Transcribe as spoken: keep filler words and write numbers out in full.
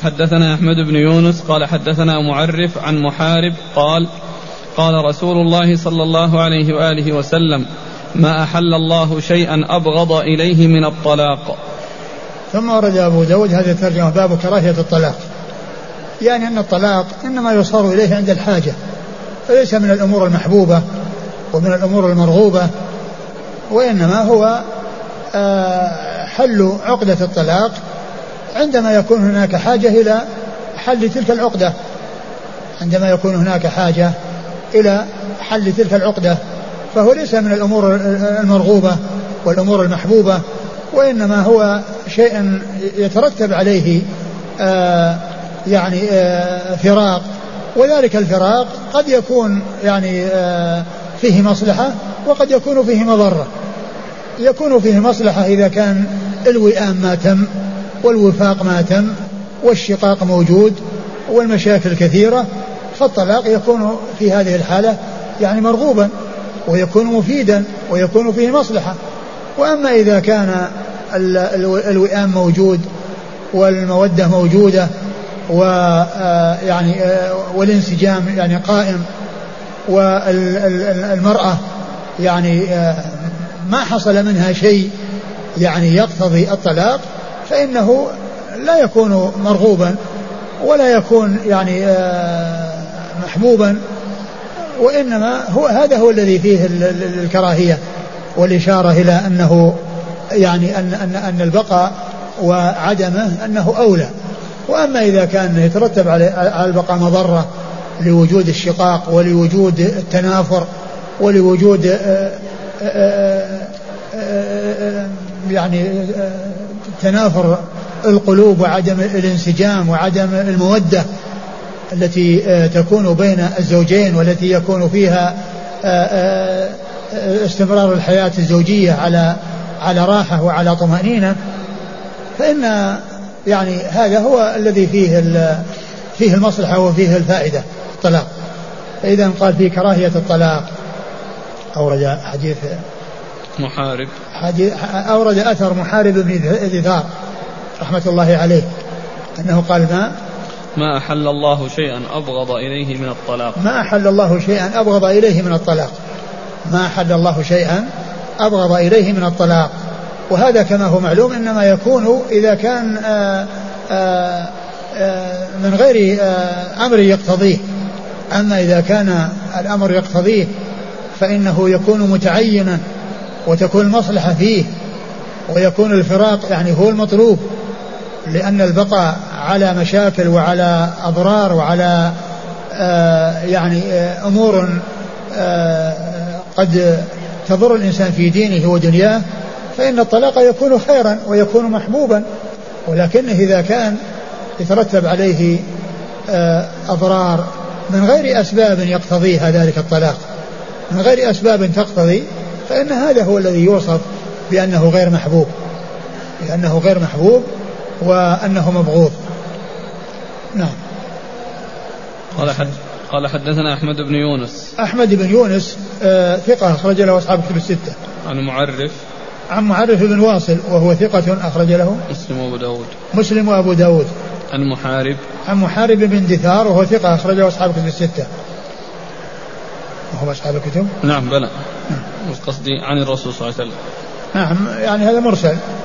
حدثنا أحمد بن يونس قال حدثنا معرف عن محارب قال قال رسول الله صلى الله عليه وآله وسلم ما أحل الله شيئا أبغض إليه من الطلاق. ثم ورد أبو داود هذه الترجمة باب كراهية الطلاق، يعني أن الطلاق إنما يصار إليه عند الحاجة، فليس من الأمور المحبوبة ومن الأمور المرغوبة، وإنما هو حل عقدة الطلاق عندما يكون هناك حاجة إلى حل تلك العقدة، عندما يكون هناك حاجة إلى حل تلك العقدة، فهو ليس من الأمور المرغوبة والأمور المحبوبة، وإنما هو شيء يترتب عليه آه يعني آه فراق، وذلك الفراق قد يكون يعني آه فيه مصلحة وقد يكون فيه مضرة. يكون فيه مصلحة إذا كان الوئام ما تم والوفاق ما تم والشقاق موجود والمشاكل كثيرة، فالطلاق يكون في هذه الحالة يعني مرغوبا ويكون مفيدا ويكون فيه مصلحة. وأما إذا كان الوئام موجود والمودة موجودة ويعني والانسجام يعني قائم والمرأة يعني ما حصل منها شيء يعني يقتضي الطلاق، فإنه لا يكون مرغوبا ولا يكون يعني محبوبا، وإنما هو هذا هو الذي فيه الكراهية والإشارة إلى أنه يعني أن, أن, أن البقاء وعدمه أنه أولى. وأما إذا كان يترتب على البقاء مضرة لوجود الشقاق ولوجود التنافر ولوجود يعني تنافر القلوب وعدم الانسجام وعدم المودة التي تكون بين الزوجين والتي يكون فيها استمرار الحياة الزوجية على على راحة وعلى طمأنينة، فإن يعني هذا هو الذي فيه فيه المصلحة وفيه الفائدة الطلاق. فإذا قال في كراهية الطلاق أورد حديث محارب حديث أورد أثر محارب بن ذثار رحمة الله عليه أنه قال ما ما أحل الله شيئا أبغض إليه من الطلاق ما أحل الله شيئا أبغض إليه من الطلاق ما أحل الله شيئا أبغض إليه من الطلاق. وهذا كما هو معلوم إنما يكون إذا كان آآ آآ آآ من غير أمر يقتضيه. أما إذا كان الأمر يقتضيه فإنه يكون متعينا وتكون المصلحة فيه ويكون الفراق يعني هو المطلوب، لأن البقاء على مشاكل وعلى أضرار وعلى آه يعني آه أمور آه قد تضر الإنسان في دينه ودنياه، فإن الطلاق يكون خيرا ويكون محبوبا. ولكنه إذا كان يترتب عليه آه أضرار من غير أسباب يقتضيها ذلك الطلاق، من غير أسباب تقتضي، فإن هذا هو الذي يوصف بأنه غير محبوب بأنه غير محبوب وأنه مبغوض. نعم. قال حد قال حدثنا أحمد بن يونس أحمد بن يونس آه ثقة أخرج له أصحاب الكتب الستة. عن معرف عن معرف بن واصل وهو ثقة أخرج له مسلم وأبو داود مسلم وأبو داود. عن محارب عن محارب بن دثار وهو ثقة أخرج له أصحاب الكتب الستة. وهو أصحاب الكتب. نعم بلى. نعم. قصدي عن الرسول صلى الله عليه وسلم. نعم يعني هذا مرسل.